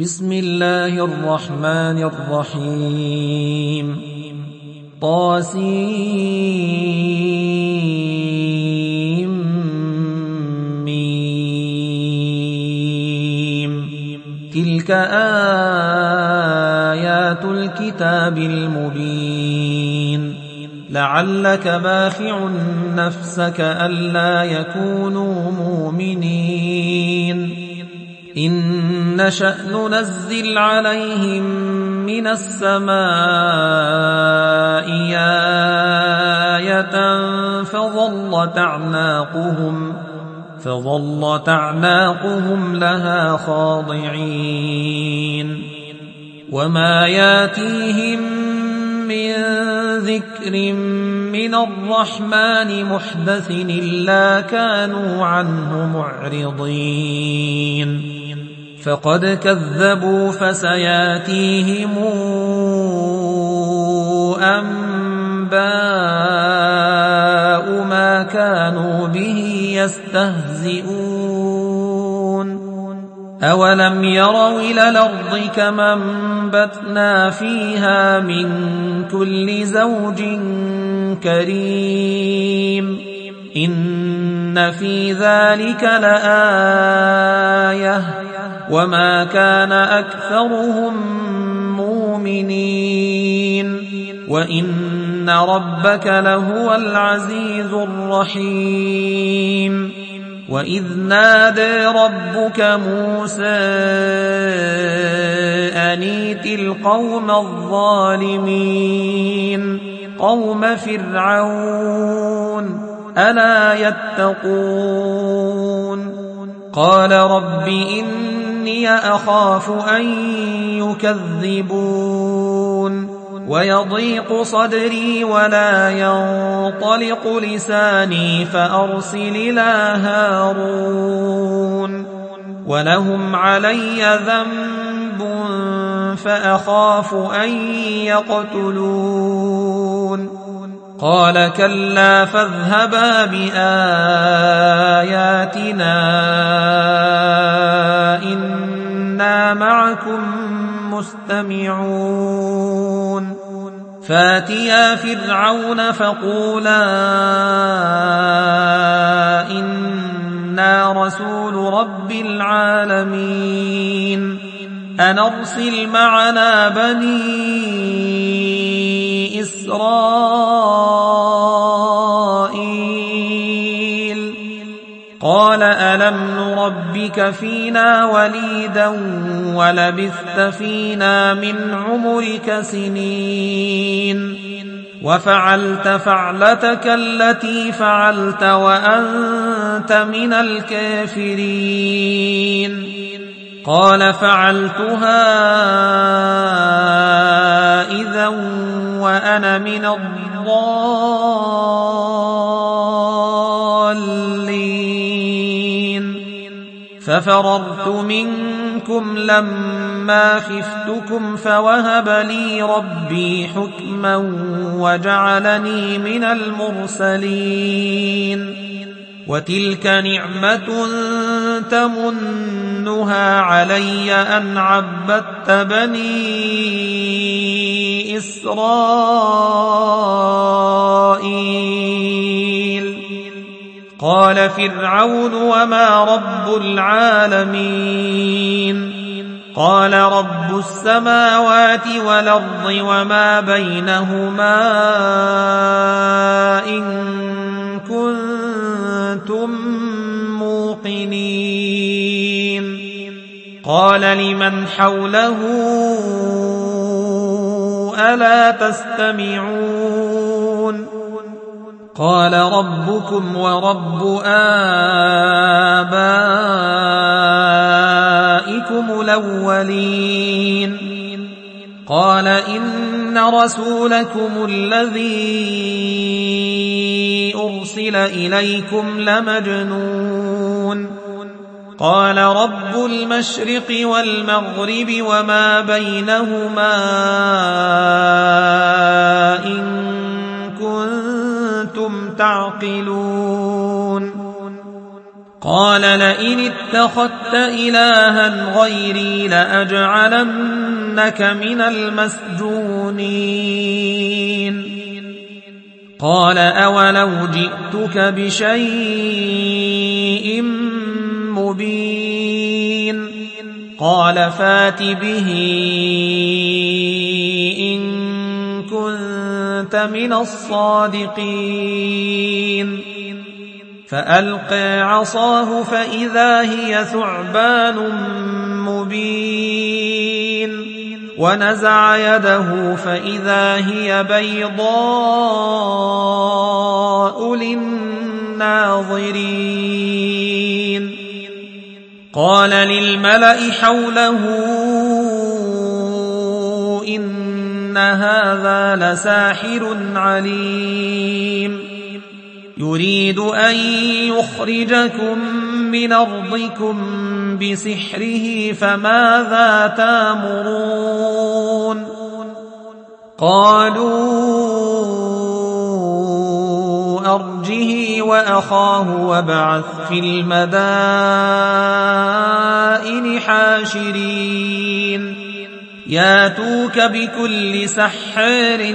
بسم الله الرحمن الرحيم طاسيم ميم تلك آيات الكتاب المبين لعلك باخع نفسك ألا يكونوا مؤمنين إن نشأ ننزل عليهم من السماء آية فظلت أعناقهم لها خاضعين وما ياتيهم من ذكر من الرحمن محدث إلا كانوا عنه معرضين فقد كذبوا فسياتيهم أنباء ما كانوا به يستهزئون أولم يروا إلى الأرض كما أنبتنا فيها من كل زوج كريم إن في ذلك لآية وما كان أكثرهم مؤمنين وإن ربك لهو العزيز الرحيم وإذ نادى ربك موسى أن ائت القوم الظالمين قوم فرعون ألا يتقون قال رب إني أخاف أن يكذبون ويضيق صدري ولا ينطلق لساني فأرسل إلى هارون ولهم علي ذنب فأخاف أن يقتلون قال كلا فاذهبا بآياتنا إنا معكم مستمعون فاتيا فرعون فقولا إنا رسول رب العالمين أن أرسل معنا بني إسرائيل قال ألم نربك فينا وليدا ولبثت فينا من عمرك سنين وفعلت فعلتك التي فعلت وأنت من الكافرين قال فعلتها إذا وأنا من الضالين ففررت منكم لما خفتكم فوهب لي ربي حكما وجعلني من المرسلين وتلك نعمة تمنها علي أن عبدت بني إسرائيل قال فرعون وما رب العالمين قال رب السماوات والأرض وما بينهما إن كنتم موقنين قال لمن حوله ألا تستمعون قال ربكم ورب آبائكم الأولين قال إن رسولكم الذي أرسل إليكم لمجنون قال رب المشرق والمغرب وما بينهما إن كنتم تعقلون قال لئن اتخذت إلها غيري لأجعلنك من المسجونين قال أولو جئتك بشيء مبين قال فات به إن كنت من الصادقين فألقى عصاه فإذا هي ثعبان مبين ونزع يده فإذا هي بيضاء للناظرين قال للملأ حوله إن هذا لساحر عليم يريد أن يخرجكم من أرضكم بسحره فماذا تأمرون قالوا أرجه وأخاه وابعث في المدائن حاشرين ياتوك بكل سحار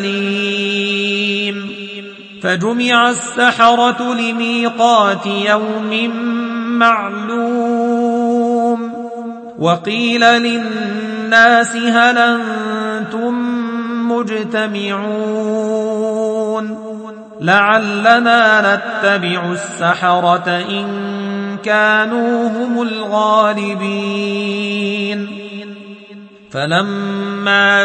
عليم فجمع السحرة لميقات يوم معلوم وقيل للناس هل أنتم مجتمعون لعلنا نتبع السحرة إن كانوا هم الغالبين فلما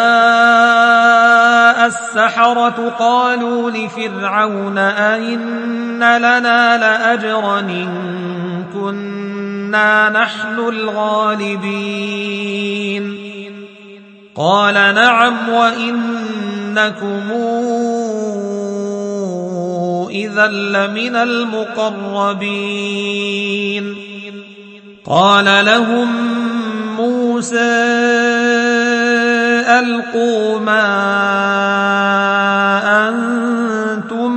جاء السحرة قالوا لفرعون أئن لنا لأجرا إن كنا نحن الغالبين قال نعم وإنكم إذا لمن المقربين قال لهم موسى ألقوا ما أنتم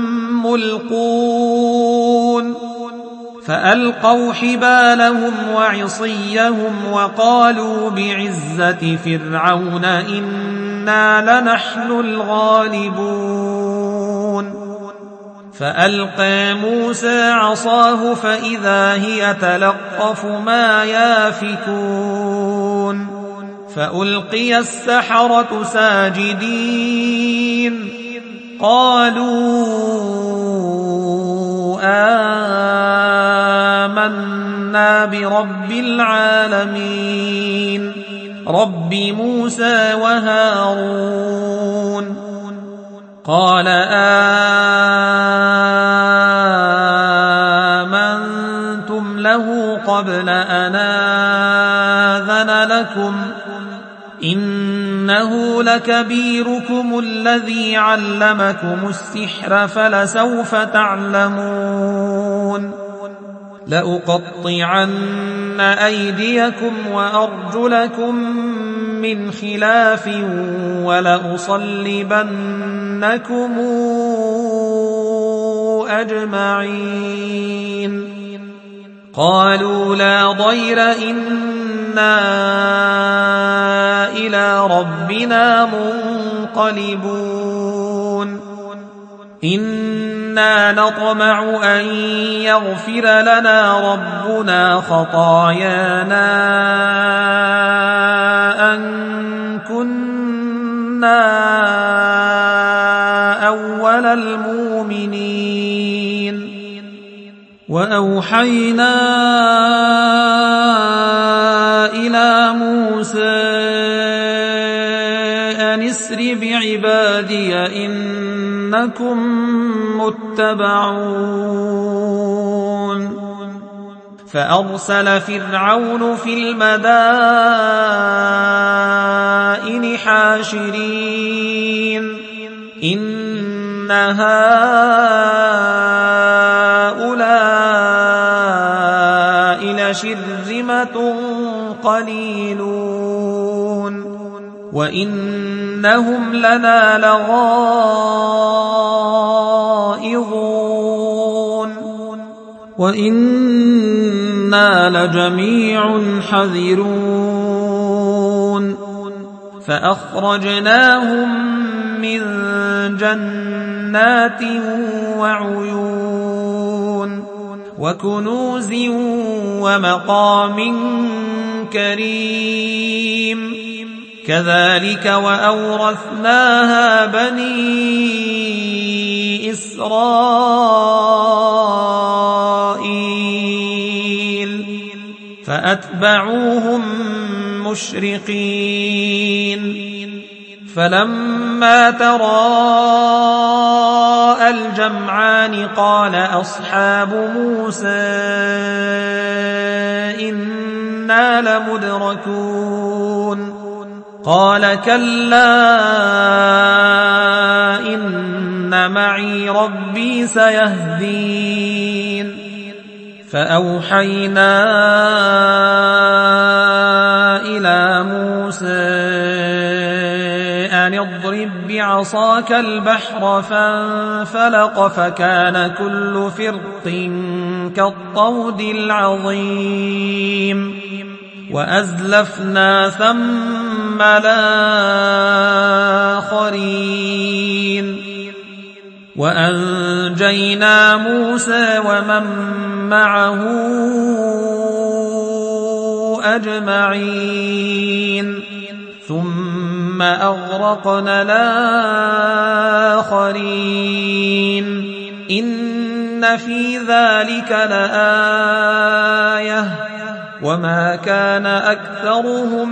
ملقون فألقوا حبالهم وعصيهم وقالوا بعزة فرعون إنا لنحن الغالبون فألقى موسى عصاه فإذا هي تلقف ما يافكون فألقي السحرة ساجدين قالوا آمنا برب العالمين رب موسى وهارون قال آمنتم له قبل أن آذن لكم إنه لكبيركم الذي علمكم السحر فلسوف تعلمون لأقطعن أيديكم وأرجلكم من خلاف ولأصلبنكم أجمعين قالوا لا ضير إنا إلى ربنا منقلبون إنا نطمع أن يغفر لنا ربنا خطايانا أن كنا أول المؤمنين وأوحينا إلى موسى أن اسر بعبادي إنكم متبعون فأرسل فرعون في المدائن حاشرين إن هؤلاء لشرذمة قليلون وإنهم لنا لغائظون وإنا لجميع حذرون فأخرجناهم من جنات وعيون وكنوز ومقام كريم كذلك وأورثناها بني إسرائيل فأتبعوهم مشرقين فلما تراءى الجمعان قال أصحاب موسى إنا لمدركون قال كلا إن معي ربي سيهدين فأوحينا إلى موسى أن اضرب بعصاك البحر فانفلق فكان كل فرق كالطود العظيم وأزلفنا ثم الآخرين وأنجينا موسى ومن معه أجمعين ثم أغرقنا الآخرين إن في ذلك لآية وما كان أكثرهم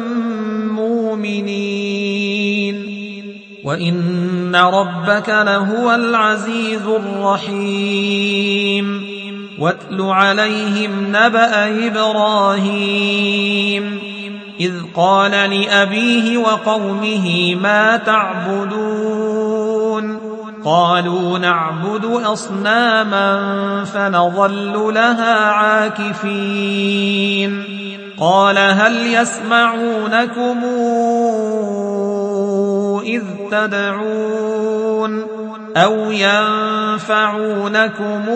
مؤمنين وإن ربك لهو العزيز الرحيم واتل عليهم نبأ إبراهيم إذ قال لأبيه وقومه ما تعبدون قالوا نعبد أصناما فنظل لها عاكفين قال هل يسمعونكم إذ تدعون أو ينفعونكم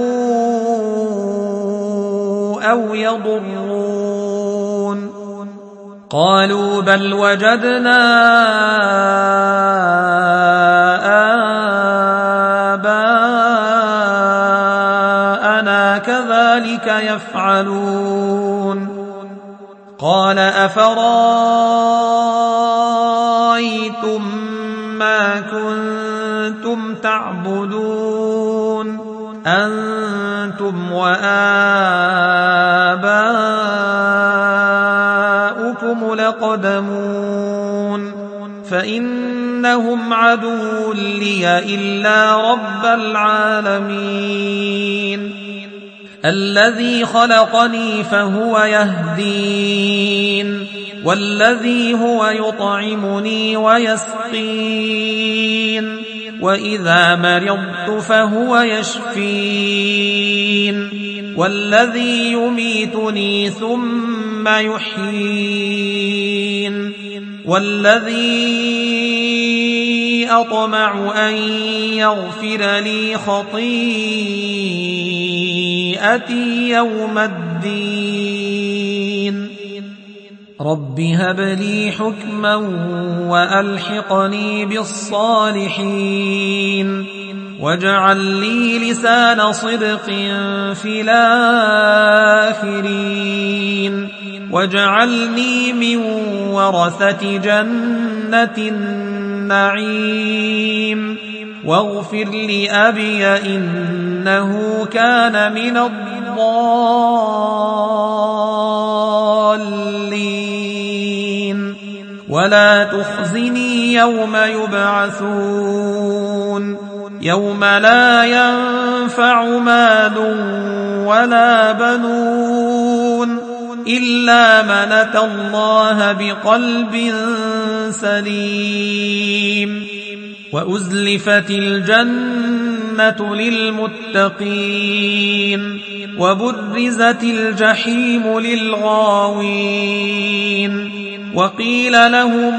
أو يضرون قالوا بل وجدنا آباءنا كذلك يفعلون قال أفرأيتم ما كنتم تعبدون أنتم وآباؤكم لقدمون فإنهم عدو لي إلا رب العالمين الذي خلقني فهو يهدين والذي هو يطعمني ويسقين وإذا مرضت فهو يشفين والذي يميتني ثم يحيين والذي أطمع أن يغفر لي خطيئتي يوم الدين رب هب لي حكما وألحقني بالصالحين واجعل لي لسان صدق في الآخرين واجعلني من ورثة جنة النعيم واغفر لأبي إنه كان من الضالين ولا تخزني يوم يبعثون يوم لا ينفع مال ولا بنون إلا من أتى الله بقلب سليم وأزلفت الجنة للمتقين وبرزت الجحيم للغاوين وقيل لهم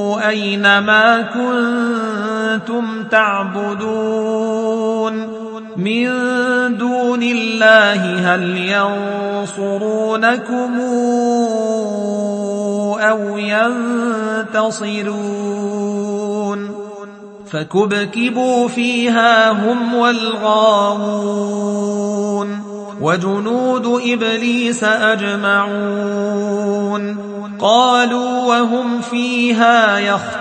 أين ما كنتم تعبدون من دون الله هل ينصرونكم أو ينتصرون فكبكبوا فيها هم والغاوون وجنود إبليس أجمعون قالوا وهم فيها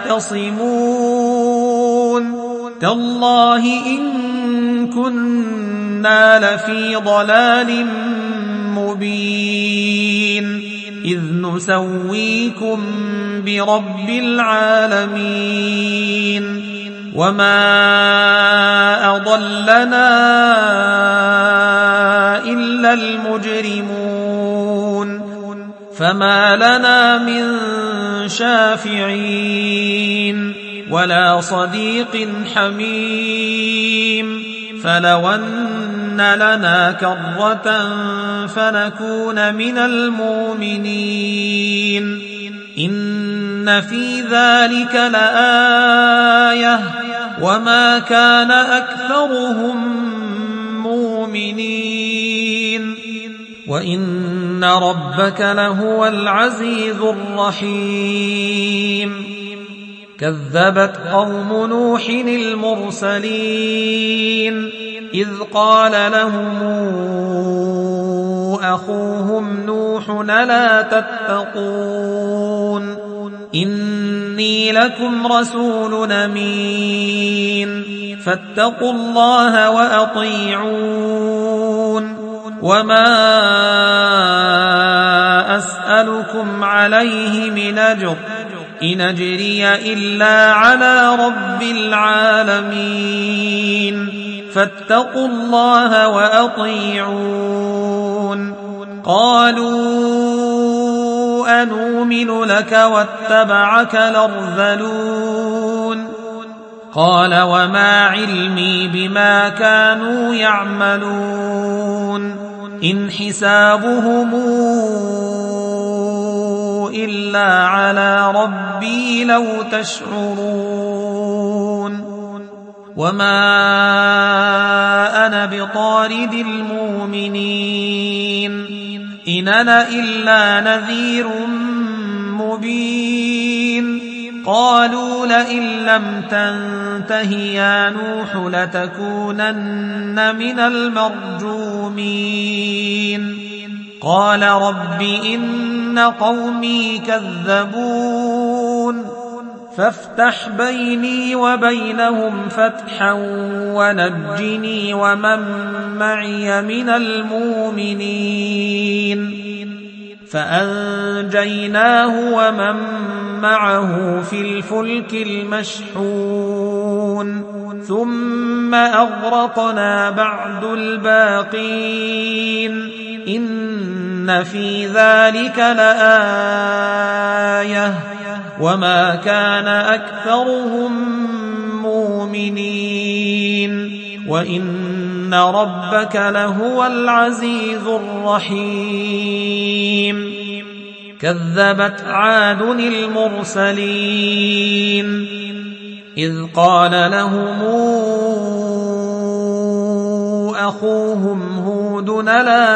يختصمون تالله إن كنا لفي ضلال مبين إذ نسويكم برب العالمين وما أضلنا إلا المجرمون فما لنا من شافعين ولا صديق حميم فلو أن لنا كرة فنكون من المؤمنين إن في ذلك لآية وما كان أكثرهم مؤمنين وإن ربك لهو العزيز الرحيم كذبت قوم نوح المرسلين إذ قال لهم أخوهم نوح لا تتقون إني لكم رسول أمين فاتقوا الله وأطيعون وما أسألكم عليه من أجر إن أجري إلا على رب العالمين فاتقوا الله وأطيعون قالوا أنؤمن لك واتبعك الأرذلون قال وما علمي بما كانوا يعملون إن حسابهم إلا على ربي لو تشعرون وما أنا بطارد المؤمنين إن أنا إلا نذير مبين قالوا لئن لم تنته يا نوح لتكونن من المرجومين قال رب إن قومي كذبون فافتح بيني وبينهم فتحا ونجني ومن معي من المؤمنين فأنجيناه ومن معه في الفلك المشحون ثم أغرقنا بعد الباقين إن في ذلك لآية وما كان أكثرهم مؤمنين وإن ربك لهو العزيز الرحيم كذبت عاد المرسلين إذ قال لهم أخوهم هود لا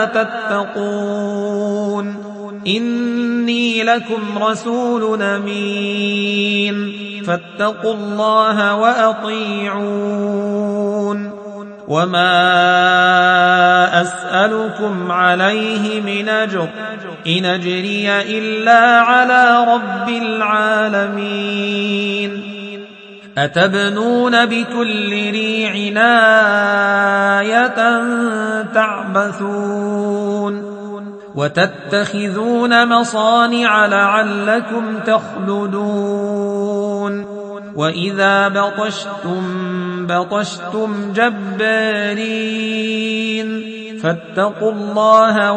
تتقون إني لكم رسول أمين فاتقوا الله وأطيعون وما أسألكم عليه من أجر إن أجري إلا على رب العالمين أتبنون بكل ريع آية تعبثون وتتخذون مصانع لعلكم تخلدون وإذا بطشتم جبارين فاتقوا الله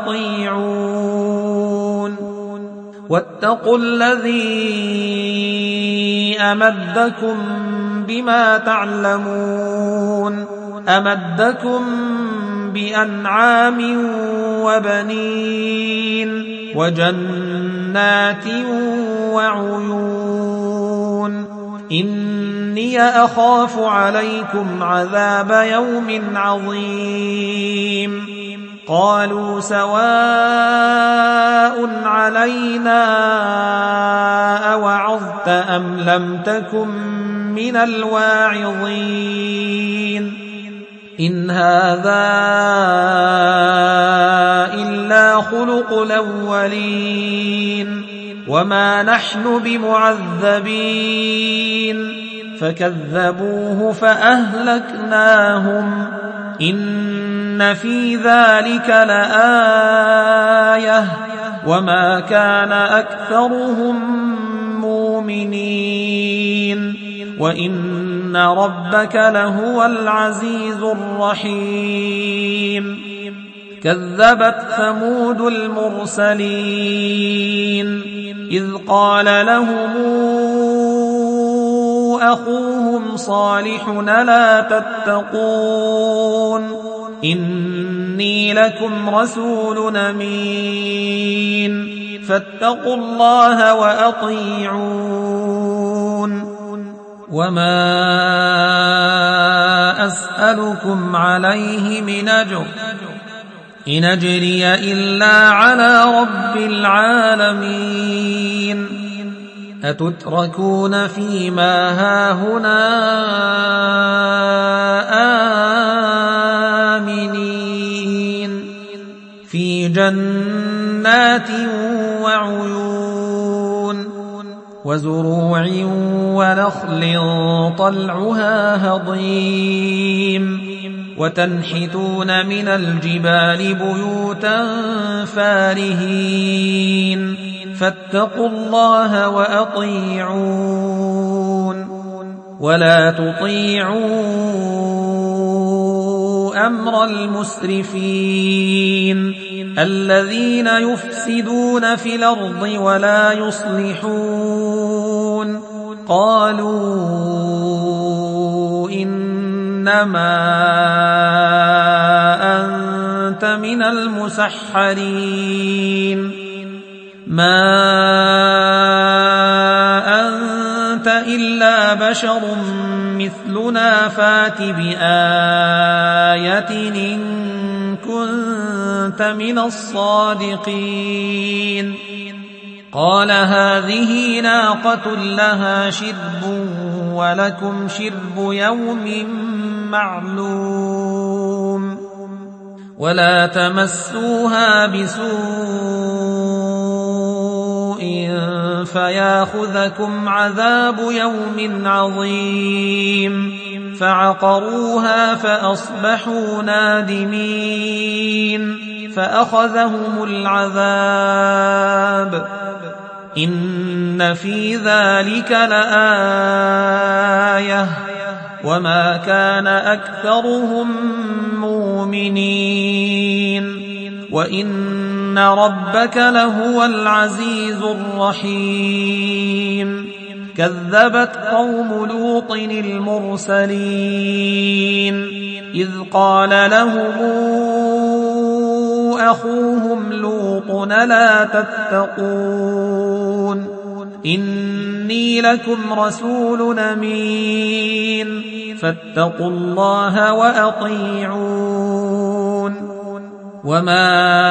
وأطيعون واتقوا الذي أمدكم بما تعلمون أمدكم بأنعام وبنين وجنات وعيون إن إني أخاف عليكم عذاب يوم عظيم قالوا سواء علينا أوعظت أم لم تكن من الواعظين إن هذا إلا خلق الأولين وما نحن بمعذبين فكذبوه فأهلكناهم إن في ذلك لآية وما كان أكثرهم مؤمنين وإن ربك لهو العزيز الرحيم كذبت ثمود المرسلين إذ قال لهم أخوهم صالح لا تتقون إني لكم رسول أمين فاتقوا الله وأطيعون وما أسألكم عليه من أجر إن أجري إلا على رب العالمين أتتركون فيما هاهنا آمنين في جنات وعيون وزروع ونخل طلعها هضيم وتنحتون من الجبال بيوتا فارهين فاتقوا الله وأطيعون ولا تطيعوا أمر المسرفين الذين يفسدون في الأرض ولا يصلحون قالوا إنما أنت من المسحرين ما أنت إلا بشر مثلنا فات بآية إن كنت من الصادقين قال هذه ناقة لها شرب ولكم شرب يوم معلوم ولا تمسوها بسوء فياخذكم عذاب يوم عظيم فعقروها فأصبحوا نادمين فأخذهم العذاب إن في ذلك لآية وما كان أكثرهم مؤمنين وإن ربك لهو العزيز الرحيم كذبت قوم لوط المرسلين إذ قال لهم أخوهم لوط لا تتقون إني لكم رسول أمين فاتقوا الله وأطيعون وما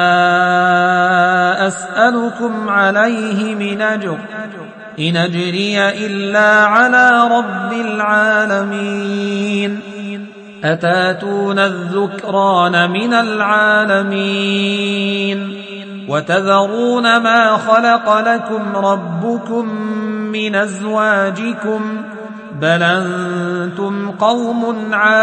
أسألكم عليه من أجر إن أجري إلا على رب العالمين أتاتون الذكران من العالمين وتذرون ما خلق لكم ربكم من أزواجكم بل أنتم قوم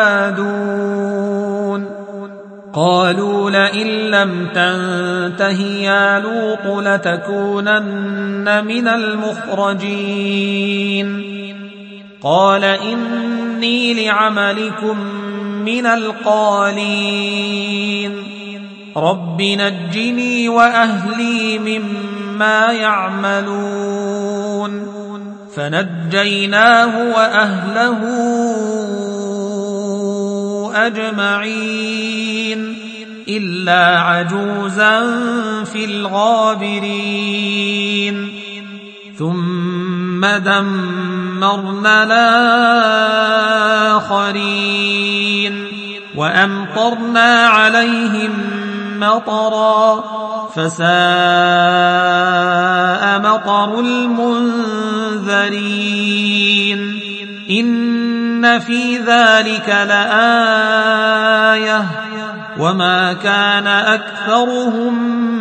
عادون قالوا لئن لم تنته يا لوط لتكونن من المخرجين قال إني لعملكم من القالين رب نجني وأهلي مما يعملون فنجيناه وأهله أجمعين إلا عجوزا في الغابرين ثم دمرنا الآخرين وأمطرنا عليهم مطرا فساء مطر المنذرين إن في ذلك لآية وما كان أكثرهم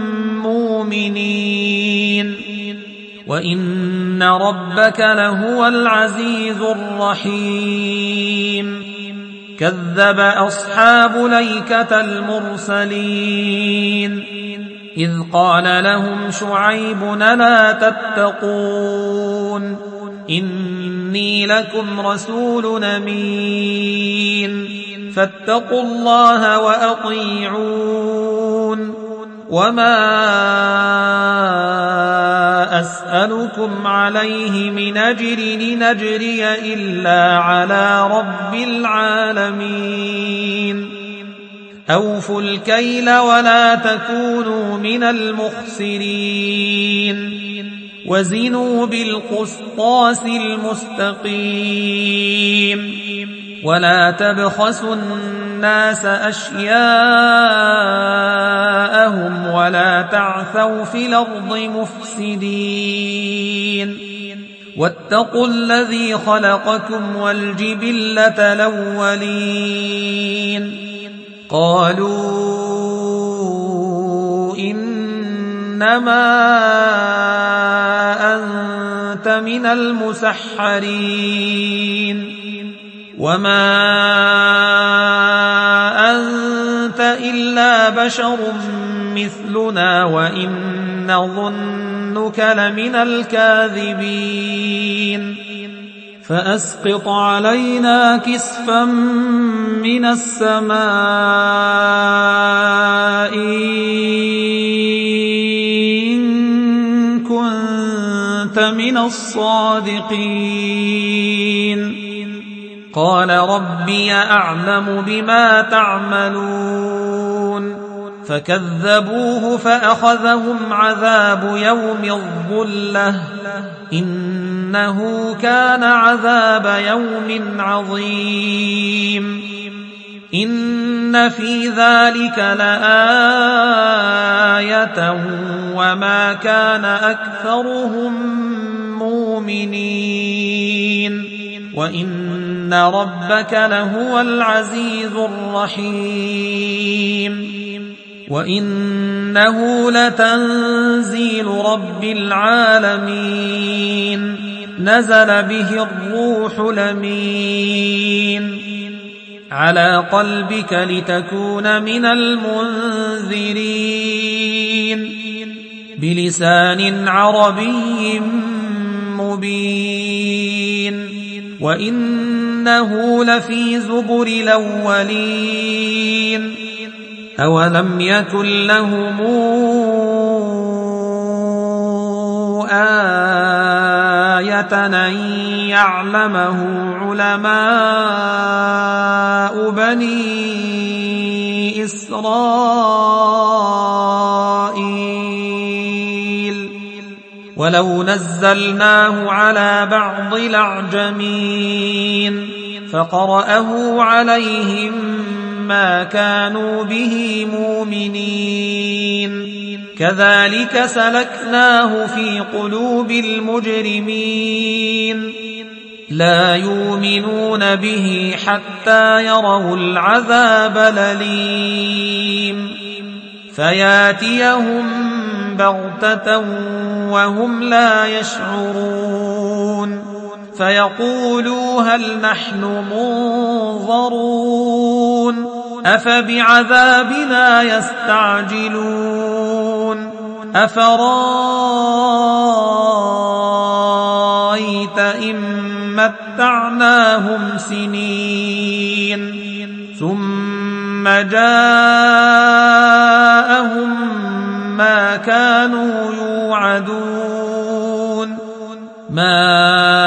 مؤمنين وإن ربك لهو العزيز الرحيم كذب أصحاب الأيكة المرسلين إذ قال لهم شعيب لا تتقون إني لكم رسول أمين فاتقوا الله وأطيعون وما أسألكم عليه من أجر إن أجري إلا على رب العالمين أوفوا الكيل ولا تكونوا من المخسرين وزنوا بالقسطاس المستقيم ولا تبخسوا الناس أشياءهم ولا تعثوا في الأرض مفسدين واتقوا الذي خلقكم والجبلة الأولين قالوا إنما أنت من المسحرين وما أنت إلا بشر مثلنا وإن نظنك لمن الكاذبين فأسقط علينا كسفا من السماء إن كنت من الصادقين قال ربي أعلم بما تعملون فكذبوه فأخذهم عذاب يوم الظلة إنه كان عذاب يوم عظيم إن في ذلك لآية وما كان أكثرهم مؤمنين وإن ربك لهو العزيز الرحيم وإنه لتنزيل رب العالمين نزل به الروح الأمين على قلبك لتكون من المنذرين بلسان عربي مبين وإنه لفي زبر الأولين أولم يكن لهم آية أن يعلمه علماء بني إسرائيل ولو نزلناه على بعض الأعجمين فقرأه عليهم ما كانوا به مؤمنين كذلك سلكناه في قلوب المجرمين لا يؤمنون به حتى يروا العذاب الأليم فياتيهم بغتة وهم لا يشعرون فيقولوا هل نحن منظرون أفبعذابنا يستعجلون أفرأيت إن متعناهم سنين ثم جاءهم ما كانوا يوعدون ما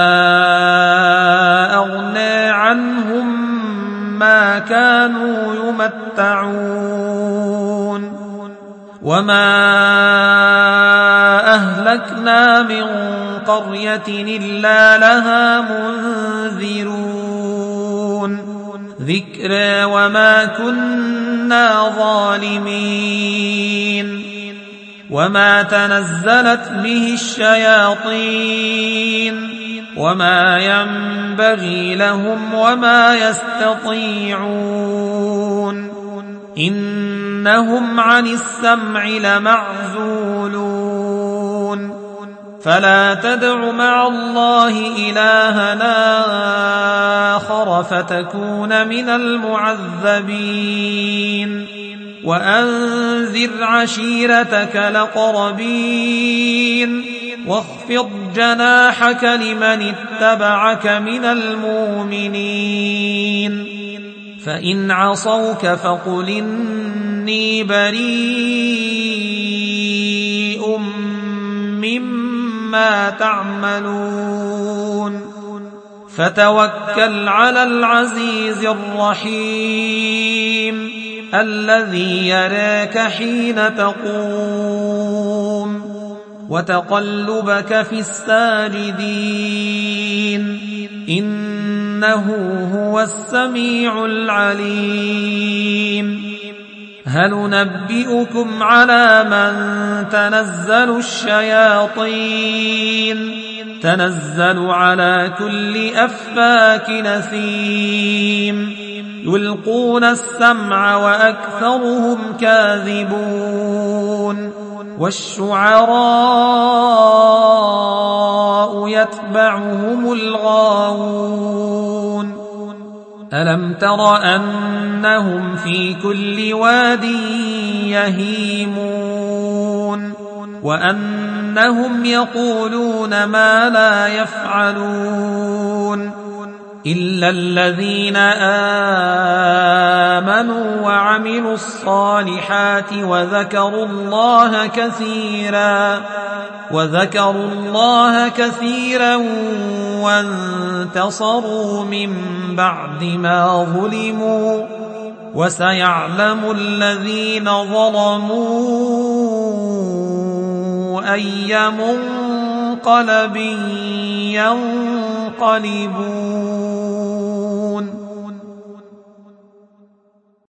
أغنى عنهم ما كانوا يمتعون وما أهلكنا أهلكنا من قرية إلا لها منذرون ذكرى وما كنا ظالمين وما تنزلت به الشياطين وما ينبغي لهم وما يستطيعون إنهم عن السمع لمعزولون فلا تدع مع الله إلهنا آخر فتكون من المعذبين وأنذر عشيرتك الأقربين واخفض جناحك لمن اتبعك من المؤمنين فإن عصوك فقل إني بريء مما تعملون فتوكل على العزيز الرحيم الذي يراك حين تقوم وتقلبك في الساجدين إنه هو السميع العليم هل ننبئكم على من تنزل الشياطين تنزل على كل أفاك نثيم يلقون السمع وأكثرهم كاذبون والشعراء يتبعهم الغاوون ألم تر أنهم في كل واد يهيمون وأنهم يقولون ما لا يفعلون إلا الذين آمنوا وعملوا الصالحات وذكروا الله كثيرا وانتصروا من بعد ما ظلموا وسيعلم الذين ظلموا أي منقلب ينقلبون